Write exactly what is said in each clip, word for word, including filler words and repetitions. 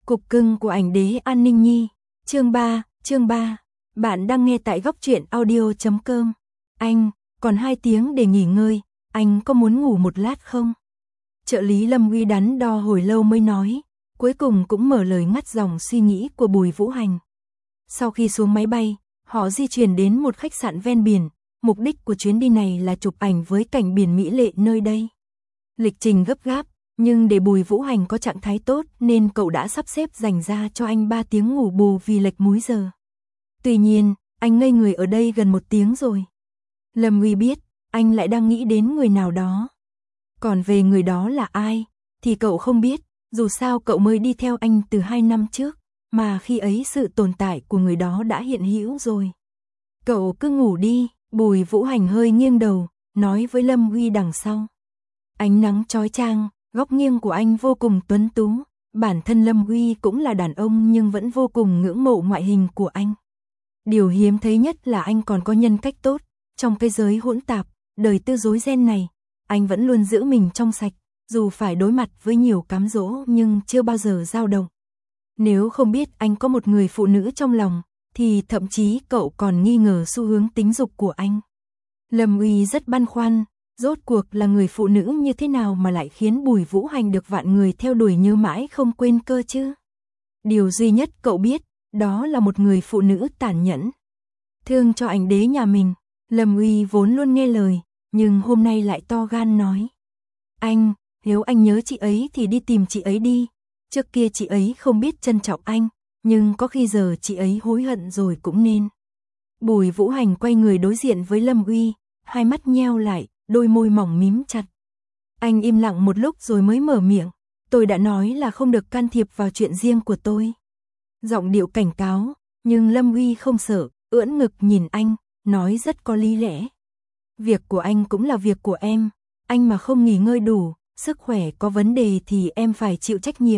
Cục cưng của ảnh đế An Ninh Nhi, chương ba, chương ba. Bạn đang nghe tại góc truyện audio chấm com. Anh, còn hai tiếng để nghỉ ngơi, anh có muốn ngủ một lát không? Trợ lý Lâm Huy đắn đo hồi lâu mới nói, cuối cùng cũng mở lời ngắt dòng suy nghĩ của Bùi Vũ Hành. Sau khi xuống máy bay, họ di chuyển đến một khách sạn ven biển, mục đích của chuyến đi này là chụp ảnh với cảnh biển mỹ lệ nơi đây. Lịch trình gấp gáp, nhưng để Bùi Vũ Hành có trạng thái tốt nên cậu đã sắp xếp dành ra cho anh ba tiếng ngủ bù vì lệch múi giờ. Tuy nhiên, anh ngây người ở đây gần một tiếng rồi. Lâm Huy biết, anh lại đang nghĩ đến người nào đó. Còn về người đó là ai, thì cậu không biết, dù sao cậu mới đi theo anh từ hai năm trước, mà khi ấy sự tồn tại của người đó đã hiện hữu rồi. Cậu cứ ngủ đi, Bùi Vũ Hành hơi nghiêng đầu, nói với Lâm Huy đằng sau. Ánh nắng chói chang, góc nghiêng của anh vô cùng tuấn tú, bản thân Lâm Huy cũng là đàn ông nhưng vẫn vô cùng ngưỡng mộ ngoại hình của anh. Điều hiếm thấy nhất là anh còn có nhân cách tốt, trong cái giới hỗn tạp, đời tư rối ren này, anh vẫn luôn giữ mình trong sạch, dù phải đối mặt với nhiều cám dỗ nhưng chưa bao giờ dao động. Nếu không biết anh có một người phụ nữ trong lòng, thì thậm chí cậu còn nghi ngờ xu hướng tính dục của anh. Lâm Huy rất băn khoăn, rốt cuộc là người phụ nữ như thế nào mà lại khiến Bùi Vũ Hành được vạn người theo đuổi nhớ mãi không quên cơ chứ? Điều duy nhất cậu biết, đó là một người phụ nữ tàn nhẫn. Thương cho ảnh đế nhà mình, Lâm Huy vốn luôn nghe lời, nhưng hôm nay lại to gan nói. Anh, nếu anh nhớ chị ấy thì đi tìm chị ấy đi. Trước kia chị ấy không biết trân trọng anh, nhưng có khi giờ chị ấy hối hận rồi cũng nên. Bùi Vũ Hành quay người đối diện với Lâm Huy, hai mắt nheo lại, đôi môi mỏng mím chặt. Anh im lặng một lúc rồi mới mở miệng. Tôi đã nói là không được can thiệp vào chuyện riêng của tôi. Giọng điệu cảnh cáo, nhưng Lâm Huy không sợ, ưỡn ngực nhìn anh, nói rất có lý lẽ. Việc của anh cũng là việc của em, anh mà không nghỉ ngơi đủ, sức khỏe có vấn đề thì em phải chịu trách nhiệm.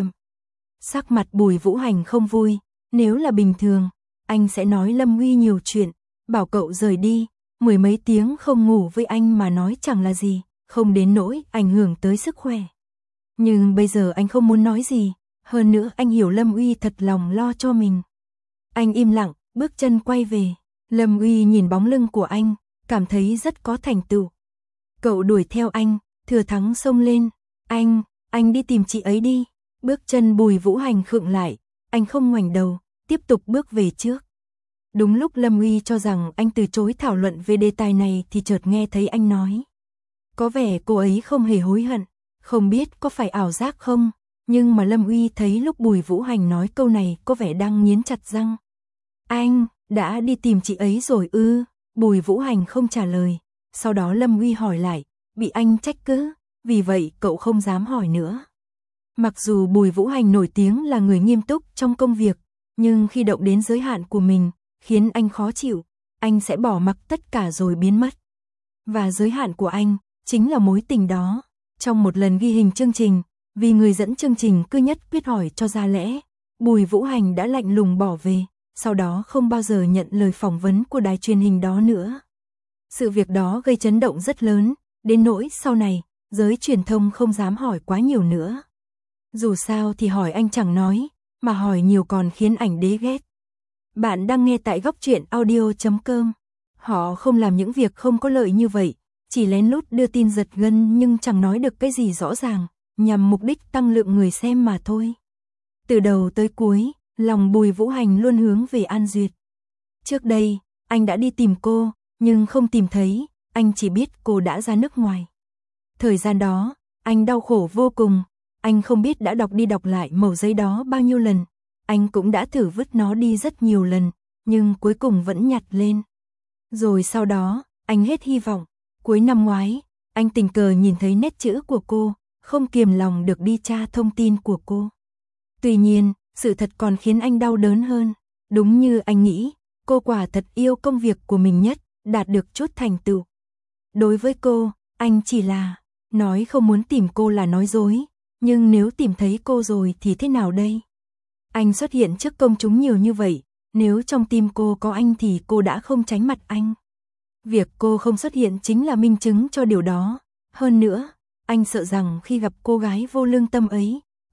Sắc mặt Bùi Vũ Hành không vui, nếu là bình thường, anh sẽ nói Lâm Huy nhiều chuyện, bảo cậu rời đi, mười mấy tiếng không ngủ với anh mà nói chẳng là gì, không đến nỗi ảnh hưởng tới sức khỏe. Nhưng bây giờ anh không muốn nói gì, hơn nữa anh hiểu Lâm Huy thật lòng lo cho mình. Anh im lặng, bước chân quay về, Lâm Huy nhìn bóng lưng của anh, cảm thấy rất có thành tựu. Cậu đuổi theo anh, thừa thắng xông lên, anh, anh đi tìm chị ấy đi. Bước chân Bùi Vũ Hành khựng lại, anh không ngoảnh đầu, tiếp tục bước về trước. Đúng lúc Lâm Huy cho rằng anh từ chối thảo luận về đề tài này thì chợt nghe thấy anh nói. Có vẻ cô ấy không hề hối hận, không biết có phải ảo giác không, nhưng mà Lâm Huy thấy lúc Bùi Vũ Hành nói câu này có vẻ đang nghiến chặt răng. Anh, đã đi tìm chị ấy rồi ư? Bùi Vũ Hành không trả lời, sau đó Lâm Huy hỏi lại, bị anh trách cứ, vì vậy cậu không dám hỏi nữa. Mặc dù Bùi Vũ Hành nổi tiếng là người nghiêm túc trong công việc, nhưng khi động đến giới hạn của mình, khiến anh khó chịu, anh sẽ bỏ mặc tất cả rồi biến mất. Và giới hạn của anh, chính là mối tình đó. Trong một lần ghi hình chương trình, vì người dẫn chương trình cứ nhất quyết hỏi cho ra lẽ, Bùi Vũ Hành đã lạnh lùng bỏ về, sau đó không bao giờ nhận lời phỏng vấn của đài truyền hình đó nữa. Sự việc đó gây chấn động rất lớn, đến nỗi sau này, giới truyền thông không dám hỏi quá nhiều nữa. Dù sao thì hỏi anh chẳng nói, mà hỏi nhiều còn khiến ảnh đế ghét. Bạn đang nghe tại góc truyện audio chấm com. Họ không làm những việc không có lợi như vậy, chỉ lén lút đưa tin giật gân nhưng chẳng nói được cái gì rõ ràng, nhằm mục đích tăng lượng người xem mà thôi. Từ đầu tới cuối, lòng Bùi Vũ Hành luôn hướng về An Duyệt. Trước đây, anh đã đi tìm cô, nhưng không tìm thấy, anh chỉ biết cô đã ra nước ngoài. Thời gian đó, anh đau khổ vô cùng. Anh không biết đã đọc đi đọc lại mẩu giấy đó bao nhiêu lần, anh cũng đã thử vứt nó đi rất nhiều lần, nhưng cuối cùng vẫn nhặt lên. Rồi sau đó, anh hết hy vọng. Cuối năm ngoái, anh tình cờ nhìn thấy nét chữ của cô, không kiềm lòng được đi tra thông tin của cô. Tuy nhiên, sự thật còn khiến anh đau đớn hơn. Đúng như anh nghĩ, cô quả thật yêu công việc của mình nhất, đạt được chút thành tựu. Đối với cô, anh chỉ là nói không muốn tìm cô là nói dối. Nhưng nếu tìm thấy cô rồi thì thế nào đây? Anh xuất hiện trước công chúng nhiều như vậy, nếu trong tim cô có anh thì cô đã không tránh mặt anh. Việc cô không xuất hiện chính là minh chứng cho điều đó. Hơn nữa, anh sợ rằng khi gặp cô gái vô lương tâm ấy,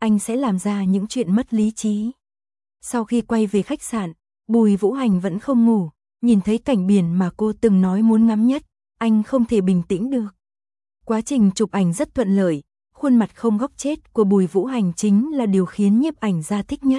anh sẽ làm ra những chuyện mất lý trí. Sau khi quay về khách sạn, Bùi Vũ Hành vẫn không ngủ, nhìn thấy cảnh biển mà cô từng nói muốn ngắm nhất, anh không thể bình tĩnh được. Quá trình chụp ảnh rất thuận lợi, khuôn mặt không góc chết của Bùi Vũ Hành chính là điều khiến nhiếp ảnh gia thích nhất.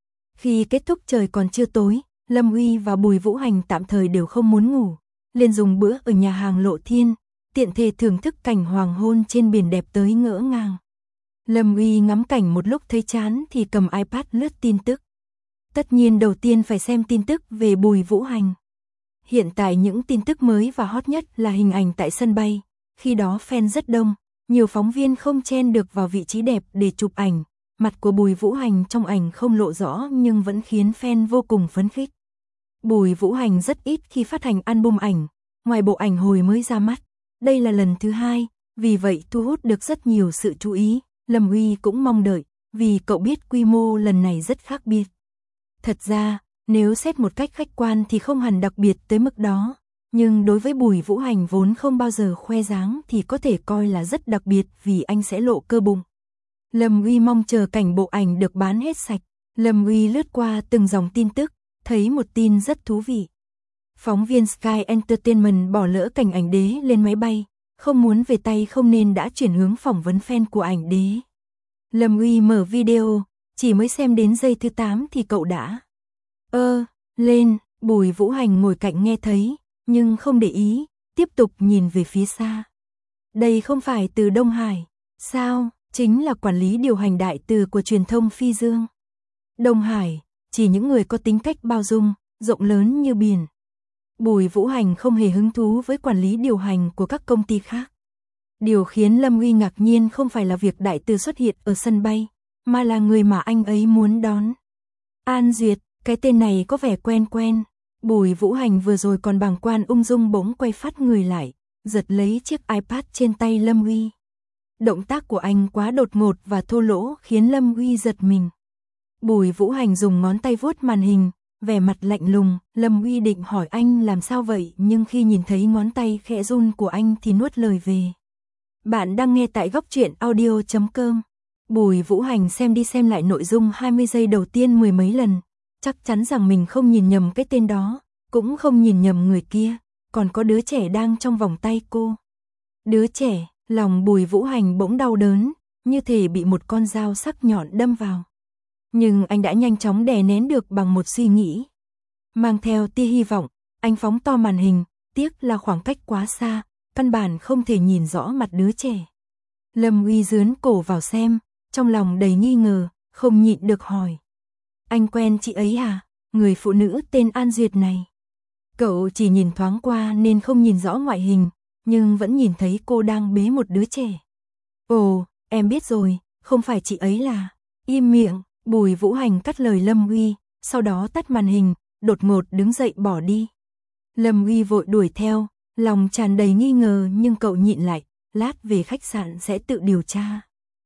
Khi kết thúc trời còn chưa tối, Lâm Uy và Bùi Vũ Hành tạm thời đều không muốn ngủ, liền dùng bữa ở nhà hàng Lộ Thiên, tiện thể thưởng thức cảnh hoàng hôn trên biển đẹp tới ngỡ ngàng. Lâm Uy ngắm cảnh một lúc thấy chán thì cầm iPad lướt tin tức. Tất nhiên đầu tiên phải xem tin tức về Bùi Vũ Hành. Hiện tại những tin tức mới và hot nhất là hình ảnh tại sân bay, khi đó fan rất đông, nhiều phóng viên không chen được vào vị trí đẹp để chụp ảnh. Mặt của Bùi Vũ Hành trong ảnh không lộ rõ nhưng vẫn khiến fan vô cùng phấn khích. Bùi Vũ Hành rất ít khi phát hành album ảnh, ngoài bộ ảnh hồi mới ra mắt, đây là lần thứ hai, vì vậy thu hút được rất nhiều sự chú ý. Lâm Uy cũng mong đợi, vì cậu biết quy mô lần này rất khác biệt. Thật ra, nếu xét một cách khách quan thì không hẳn đặc biệt tới mức đó, nhưng đối với Bùi Vũ Hành vốn không bao giờ khoe dáng thì có thể coi là rất đặc biệt vì anh sẽ lộ cơ bụng. Lâm Uy mong chờ cảnh bộ ảnh được bán hết sạch. Lâm Uy lướt qua từng dòng tin tức, thấy một tin rất thú vị. Phóng viên Sky Entertainment bỏ lỡ cảnh ảnh đế lên máy bay, không muốn về tay không nên đã chuyển hướng phỏng vấn fan của ảnh đế. Lâm Uy mở video, chỉ mới xem đến giây thứ tám thì cậu đã ơ, lên, Bùi Vũ Hành ngồi cạnh nghe thấy, nhưng không để ý, tiếp tục nhìn về phía xa. Đây không phải từ Đông Hải, sao? Chính là quản lý điều hành đại từ của truyền thông Phi Dương. Đông Hải, chỉ những người có tính cách bao dung, rộng lớn như biển. Bùi Vũ Hành không hề hứng thú với quản lý điều hành của các công ty khác. Điều khiến Lâm Uy ngạc nhiên không phải là việc đại từ xuất hiện ở sân bay, mà là người mà anh ấy muốn đón. An Duyệt, cái tên này có vẻ quen quen. Bùi Vũ Hành vừa rồi còn bàng quan ung dung bỗng quay phát người lại, giật lấy chiếc iPad trên tay Lâm Uy. Động tác của anh quá đột ngột và thô lỗ khiến Lâm Uy giật mình. Bùi Vũ Hành dùng ngón tay vuốt màn hình, vẻ mặt lạnh lùng. Lâm Uy định hỏi anh làm sao vậy nhưng khi nhìn thấy ngón tay khẽ run của anh thì nuốt lời về. Bạn đang nghe tại góc truyện audio chấm com. Bùi Vũ Hành xem đi xem lại nội dung hai mươi giây đầu tiên mười mấy lần, chắc chắn rằng mình không nhìn nhầm cái tên đó, cũng không nhìn nhầm người kia, còn có đứa trẻ đang trong vòng tay cô. Đứa trẻ, lòng Bùi Vũ Hành bỗng đau đớn, như thể bị một con dao sắc nhọn đâm vào. Nhưng anh đã nhanh chóng đè nén được bằng một suy nghĩ. Mang theo tia hy vọng, anh phóng to màn hình, tiếc là khoảng cách quá xa, căn bản không thể nhìn rõ mặt đứa trẻ. Lâm Uy dướn cổ vào xem, trong lòng đầy nghi ngờ, không nhịn được hỏi. Anh quen chị ấy à? Người phụ nữ tên An Duyệt này. Cậu chỉ nhìn thoáng qua nên không nhìn rõ ngoại hình, nhưng vẫn nhìn thấy cô đang bế một đứa trẻ. Ồ, em biết rồi, không phải chị ấy là... Im miệng, Bùi Vũ Hành cắt lời Lâm Uy, sau đó tắt màn hình, đột ngột đứng dậy bỏ đi. Lâm Uy vội đuổi theo, lòng tràn đầy nghi ngờ nhưng cậu nhịn lại, lát về khách sạn sẽ tự điều tra.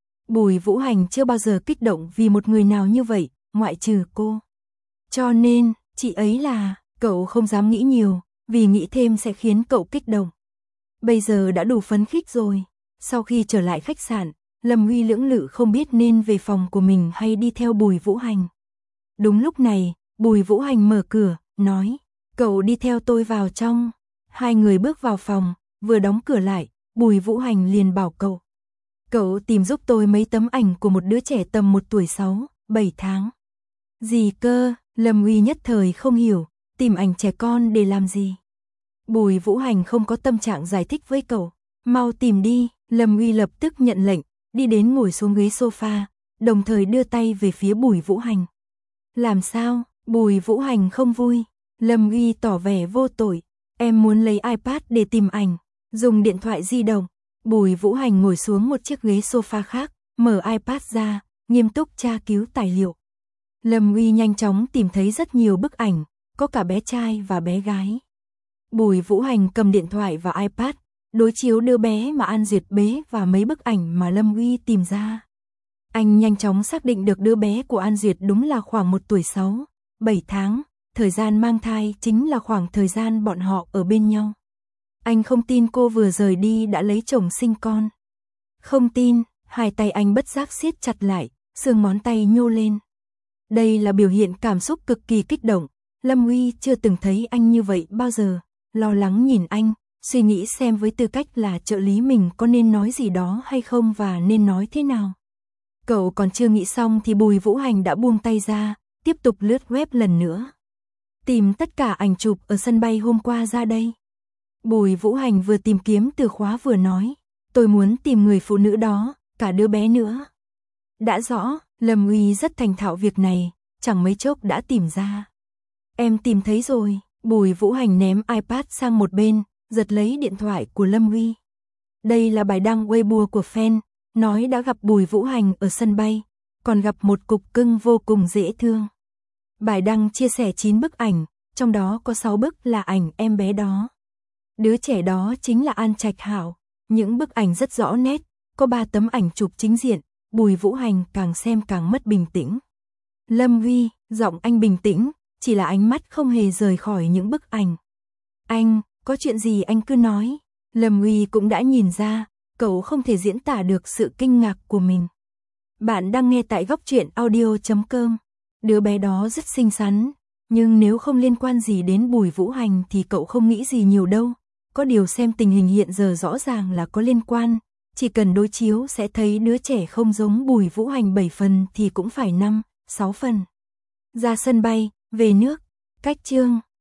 Bùi Vũ Hành chưa bao giờ kích động vì một người nào như vậy, ngoại trừ cô. Cho nên, chị ấy là... Cậu không dám nghĩ nhiều, vì nghĩ thêm sẽ khiến cậu kích động. Bây giờ đã đủ phấn khích rồi. Sau khi trở lại khách sạn, Lâm Uy lưỡng lự không biết nên về phòng của mình hay đi theo Bùi Vũ Hành. Đúng lúc này, Bùi Vũ Hành mở cửa, nói, cậu đi theo tôi vào trong. Hai người bước vào phòng, vừa đóng cửa lại, Bùi Vũ Hành liền bảo cậu. Cậu tìm giúp tôi mấy tấm ảnh của một đứa trẻ tầm một tuổi sáu, bảy tháng. Gì cơ? Lâm Uy nhất thời không hiểu. Tìm ảnh trẻ con để làm gì? Bùi Vũ Hành không có tâm trạng giải thích với cậu. Mau tìm đi, Lâm Uy lập tức nhận lệnh, đi đến ngồi xuống ghế sofa, đồng thời đưa tay về phía Bùi Vũ Hành. Làm sao? Bùi Vũ Hành không vui. Lâm Uy tỏ vẻ vô tội. Em muốn lấy iPad để tìm ảnh, dùng điện thoại di động. Bùi Vũ Hành ngồi xuống một chiếc ghế sofa khác, mở iPad ra, nghiêm túc tra cứu tài liệu. Lâm Uy nhanh chóng tìm thấy rất nhiều bức ảnh, có cả bé trai và bé gái. Bùi Vũ Hành cầm điện thoại và iPad, đối chiếu đứa bé mà An Duyệt bế và mấy bức ảnh mà Lâm Uy tìm ra. Anh nhanh chóng xác định được đứa bé của An Duyệt đúng là khoảng một tuổi sáu, bảy tháng, thời gian mang thai chính là khoảng thời gian bọn họ ở bên nhau. Anh không tin cô vừa rời đi đã lấy chồng sinh con. Không tin, hai tay anh bất giác siết chặt lại, xương ngón tay nhô lên. Đây là biểu hiện cảm xúc cực kỳ kích động, Lâm Uy chưa từng thấy anh như vậy bao giờ, lo lắng nhìn anh, suy nghĩ xem với tư cách là trợ lý mình có nên nói gì đó hay không và nên nói thế nào. Cậu còn chưa nghĩ xong thì Bùi Vũ Hành đã buông tay ra, tiếp tục lướt web lần nữa. Tìm tất cả ảnh chụp ở sân bay hôm qua ra đây. Bùi Vũ Hành vừa tìm kiếm từ khóa vừa nói, tôi muốn tìm người phụ nữ đó, cả đứa bé nữa. Đã rõ, Lâm Uy rất thành thạo việc này, chẳng mấy chốc đã tìm ra. Em tìm thấy rồi, Bùi Vũ Hành ném iPad sang một bên, giật lấy điện thoại của Lâm Uy. Đây là bài đăng Weibo của fan, nói đã gặp Bùi Vũ Hành ở sân bay, còn gặp một cục cưng vô cùng dễ thương. Bài đăng chia sẻ chín bức ảnh, trong đó có sáu bức là ảnh em bé đó. Đứa trẻ đó chính là An Trạch Hảo, những bức ảnh rất rõ nét, có ba tấm ảnh chụp chính diện, Bùi Vũ Hành càng xem càng mất bình tĩnh. Lâm Uy, giọng anh bình tĩnh, chỉ là ánh mắt không hề rời khỏi những bức ảnh. Anh, có chuyện gì anh cứ nói. Lâm Uy cũng đã nhìn ra, cậu không thể diễn tả được sự kinh ngạc của mình. Bạn đang nghe tại góc truyện audio chấm com. Đứa bé đó rất xinh xắn, nhưng nếu không liên quan gì đến Bùi Vũ Hành thì cậu không nghĩ gì nhiều đâu. Có điều xem tình hình hiện giờ rõ ràng là có liên quan, chỉ cần đối chiếu sẽ thấy đứa trẻ không giống Bùi Vũ Hành bảy phần thì cũng phải năm, sáu phần. Ra sân bay, về nước, cách chương.